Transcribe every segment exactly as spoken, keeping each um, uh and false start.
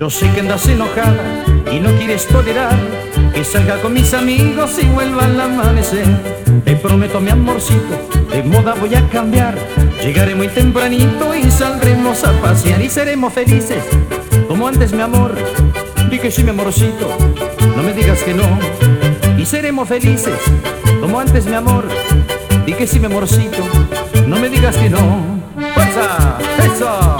Yo sé que andas enojada y no quieres tolerar que salga con mis amigos y vuelva al amanecer. Te prometo, mi amorcito, de moda voy a cambiar. Llegaré muy tempranito y saldremos a pasear y seremos felices como antes, mi amor. Di que sí, mi amorcito, no me digas que no. Y seremos felices como antes, mi amor. Di que sí, mi amorcito, no me digas que no. ¡Fuerza! ¡Eso!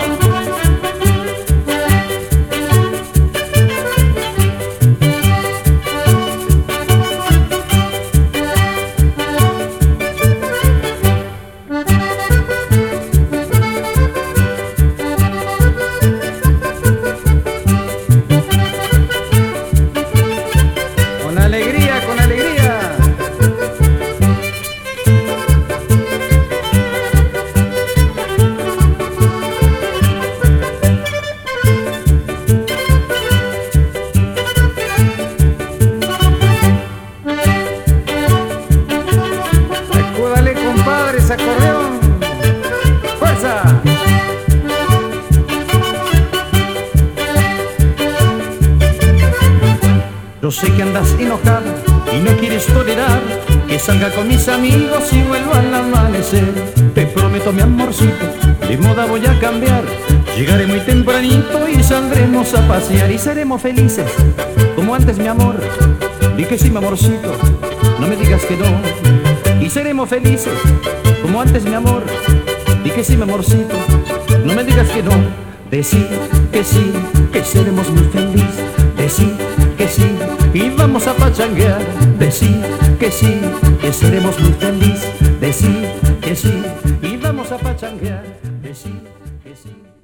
Con alegría, con alegría. Acúdale, compadre, ese acordeón. ¡Fuerza! Yo sé que andas enojada y no quieres tolerar que salga con mis amigos y vuelva al amanecer. Te prometo, mi amorcito, de moda voy a cambiar. Llegaré muy tempranito y saldremos a pasear y seremos felices como antes, mi amor. Di que sí, mi amorcito, no me digas que no. Y seremos felices como antes, mi amor. Di que sí, mi amorcito, no me digas que no. Decí que sí, que seremos muy felices. Decí que sí, y vamos a pachanguear. Decí que sí, que seremos muy felices. Decí que sí, y vamos a pachanguear. Decí que sí.